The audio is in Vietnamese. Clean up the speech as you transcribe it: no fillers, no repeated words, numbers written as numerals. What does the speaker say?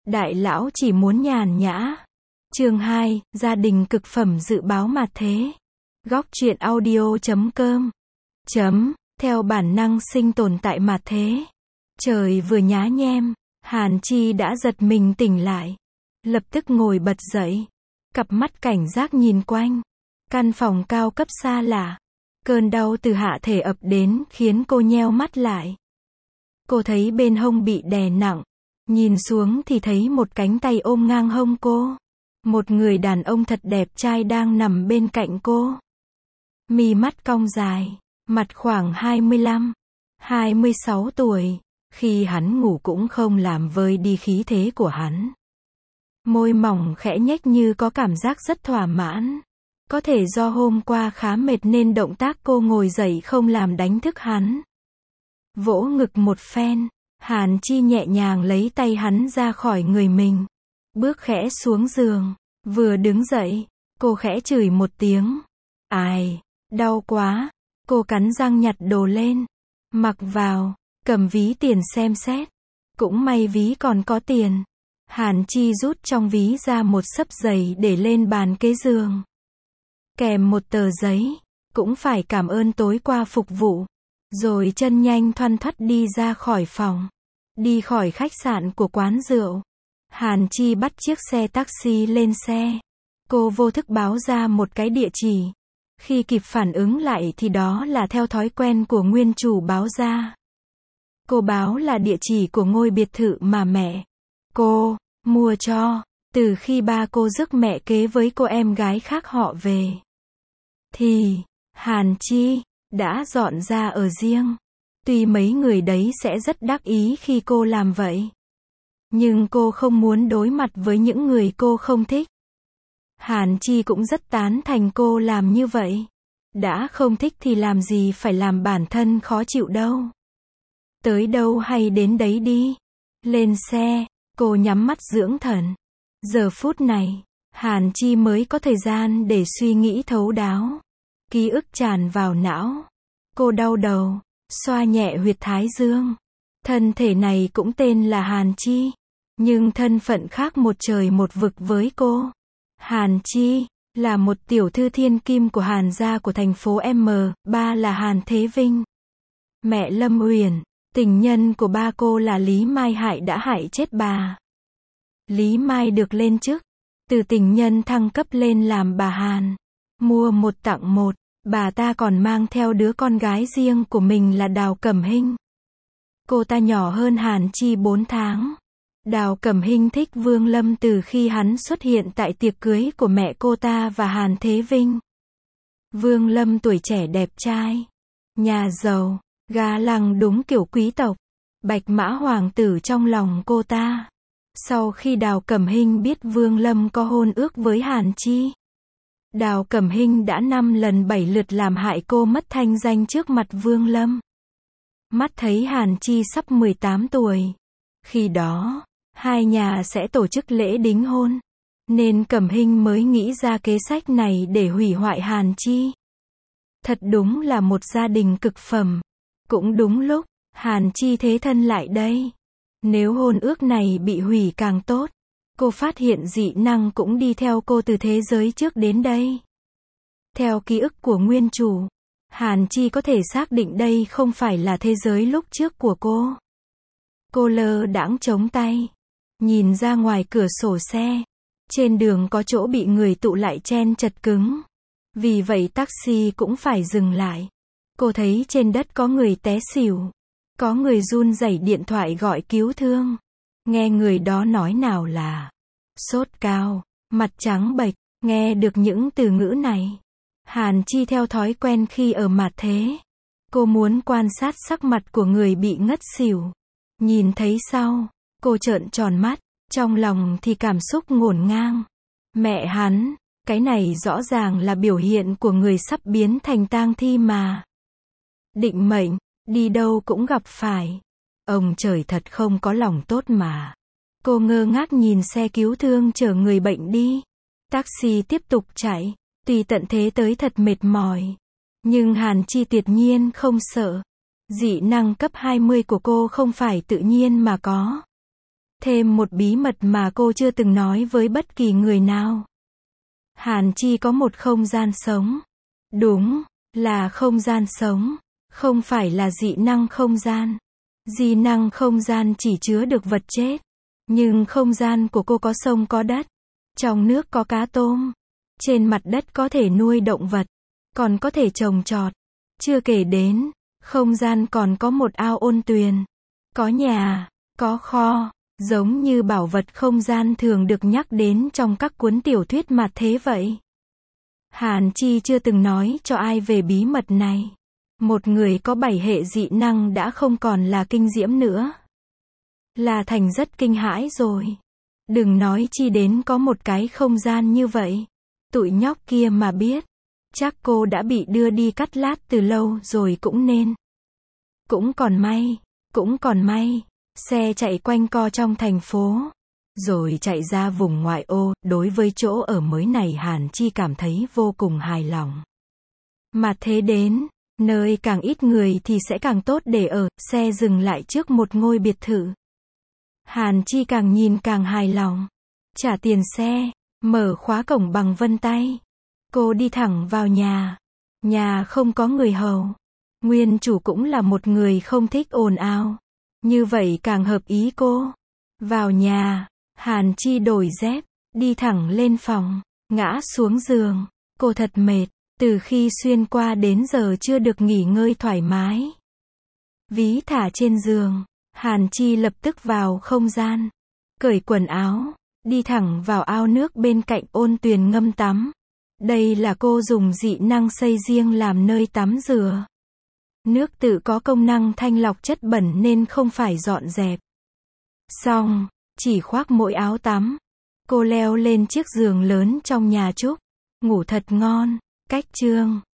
Đại lão chỉ muốn nhàn nhã. Chương 2, gia đình cực phẩm dự báo mặt thế. Góc truyện audio.com. Theo bản năng sinh tồn tại mặt thế. Trời vừa nhá nhem, Hàn Chi đã giật mình tỉnh lại. Lập tức ngồi bật dậy. Cặp mắt cảnh giác nhìn quanh. Căn phòng cao cấp xa lạ. Cơn đau từ hạ thể ập đến khiến cô nheo mắt lại. Cô thấy bên hông bị đè nặng. Nhìn xuống thì thấy một cánh tay ôm ngang hông cô. Một người đàn ông thật đẹp trai đang nằm bên cạnh cô. Mi mắt cong dài, mặt khoảng 25, 26 tuổi. Khi hắn ngủ cũng không làm vơi đi khí thế của hắn. Môi mỏng khẽ nhếch như có cảm giác rất thỏa mãn. Có thể do hôm qua khá mệt nên động tác cô ngồi dậy không làm đánh thức hắn. Vỗ ngực một phen, Hàn Chi nhẹ nhàng lấy tay hắn ra khỏi người mình. Bước khẽ xuống giường. Vừa đứng dậy, cô khẽ chửi một tiếng. Ai, đau quá. Cô cắn răng nhặt đồ lên. Mặc vào, cầm ví tiền xem xét. Cũng may ví còn có tiền. Hàn Chi rút trong ví ra một xấp giấy để lên bàn kế giường. Kèm một tờ giấy. Cũng phải cảm ơn tối qua phục vụ. Rồi chân nhanh thoăn thoắt đi ra khỏi phòng. Đi khỏi khách sạn của quán rượu. Hàn Chi bắt chiếc xe taxi lên xe. Cô vô thức báo ra một cái địa chỉ. Khi kịp phản ứng lại thì đó là theo thói quen của nguyên chủ báo ra. Cô báo là địa chỉ của ngôi biệt thự mà mẹ cô mua cho. Từ khi ba cô rước mẹ kế với cô em gái khác họ về. Thì, Hàn Chi đã dọn ra ở riêng. Tuy mấy người đấy sẽ rất đắc ý khi cô làm vậy. Nhưng cô không muốn đối mặt với những người cô không thích. Hàn Chi cũng rất tán thành cô làm như vậy. Đã không thích thì làm gì phải làm bản thân khó chịu đâu. Tới đâu hay đến đấy đi. Lên xe, cô nhắm mắt dưỡng thần. Giờ phút này, Hàn Chi mới có thời gian để suy nghĩ thấu đáo. Ký ức tràn vào não. Cô đau đầu, xoa nhẹ huyệt thái dương. Thân thể này cũng tên là Hàn Chi. Nhưng thân phận khác một trời một vực với cô. Hàn Chi là một tiểu thư thiên kim của Hàn gia của thành phố M. Ba là Hàn Thế Vinh. Mẹ Lâm Uyển, tình nhân của ba cô là Lý Mai Hại đã hại chết bà. Lý Mai được lên chức. Từ tình nhân thăng cấp lên làm bà Hàn. Mua một tặng một. Bà ta còn mang theo đứa con gái riêng của mình là Đào Cẩm Hinh. Cô ta nhỏ hơn Hàn Chi 4 tháng. Đào Cẩm Hinh thích Vương Lâm từ khi hắn xuất hiện tại tiệc cưới của mẹ cô ta và Hàn Thế Vinh. Vương Lâm tuổi trẻ đẹp trai, nhà giàu, ga lăng đúng kiểu quý tộc, bạch mã hoàng tử trong lòng cô ta. Sau khi Đào Cẩm Hinh biết Vương Lâm có hôn ước với Hàn Chi, Đào Cẩm Hinh đã 5 lần 7 lượt làm hại cô mất thanh danh trước mặt Vương Lâm. Mắt thấy Hàn Chi sắp 18 tuổi. Khi đó, hai nhà sẽ tổ chức lễ đính hôn. Nên Cẩm Hinh mới nghĩ ra kế sách này để hủy hoại Hàn Chi. Thật đúng là một gia đình cực phẩm. Cũng đúng lúc, Hàn Chi thế thân lại đây. Nếu hôn ước này bị hủy càng tốt. Cô phát hiện dị năng cũng đi theo cô từ thế giới trước đến đây. Theo ký ức của nguyên chủ, Hàn Chi có thể xác định đây không phải là thế giới lúc trước của cô. Cô lơ đãng chống tay. Nhìn ra ngoài cửa sổ xe. Trên đường có chỗ bị người tụ lại chen chật cứng. Vì vậy taxi cũng phải dừng lại. Cô thấy trên đất có người té xỉu. Có người run rẩy điện thoại gọi cứu thương. Nghe người đó nói nào là sốt cao, mặt trắng bệch. Nghe được những từ ngữ này, Hàn Chi theo thói quen khi ở mặt thế. Cô muốn quan sát sắc mặt của người bị ngất xỉu. Nhìn thấy sau, cô trợn tròn mắt, trong lòng thì cảm xúc ngổn ngang. Mẹ hắn, cái này rõ ràng là biểu hiện của người sắp biến thành tang thi mà. Định mệnh, đi đâu cũng gặp phải. Ông trời thật không có lòng tốt mà. Cô ngơ ngác nhìn xe cứu thương chở người bệnh đi. Taxi tiếp tục chạy, tuy tận thế tới thật mệt mỏi. Nhưng Hàn Chi tuyệt nhiên không sợ. Dị năng cấp 20 của cô không phải tự nhiên mà có. Thêm một bí mật mà cô chưa từng nói với bất kỳ người nào. Hàn Chi có một không gian sống. Đúng, là không gian sống, không phải là dị năng không gian. Dị năng không gian chỉ chứa được vật chết. Nhưng không gian của cô có sông có đất. Trong nước có cá tôm. Trên mặt đất có thể nuôi động vật. Còn có thể trồng trọt. Chưa kể đến, không gian còn có một ao ôn tuyền. Có nhà, có kho, giống như bảo vật không gian thường được nhắc đến trong các cuốn tiểu thuyết mạt thế vậy. Hàn Chi chưa từng nói cho ai về bí mật này. Một người có 7 hệ dị năng đã không còn là kinh diễm nữa. Là thành rất kinh hãi rồi. Đừng nói chi đến có một cái không gian như vậy. Tụi nhóc kia mà biết, chắc cô đã bị đưa đi cắt lát từ lâu rồi cũng nên. Cũng còn may, xe chạy quanh co trong thành phố, rồi chạy ra vùng ngoại ô. Đối với chỗ ở mới này Hàn Chi cảm thấy vô cùng hài lòng. Mà thế đến, nơi càng ít người thì sẽ càng tốt để ở. Xe dừng lại trước một ngôi biệt thự. Hàn Chi càng nhìn càng hài lòng. Trả tiền xe, mở khóa cổng bằng vân tay. Cô đi thẳng vào nhà. Nhà không có người hầu. Nguyên chủ cũng là một người không thích ồn ào. Như vậy càng hợp ý cô. Vào nhà, Hàn Chi đổi dép, đi thẳng lên phòng, ngã xuống giường. Cô thật mệt, từ khi xuyên qua đến giờ chưa được nghỉ ngơi thoải mái. Ví thả trên giường, Hàn Chi lập tức vào không gian, cởi quần áo, đi thẳng vào ao nước bên cạnh ôn tuyền ngâm tắm. Đây là cô dùng dị năng xây riêng làm nơi tắm rửa. Nước tự có công năng thanh lọc chất bẩn nên không phải dọn dẹp. Xong, chỉ khoác mỗi áo tắm. Cô leo lên chiếc giường lớn trong nhà Trúc. Ngủ thật ngon. Cách chương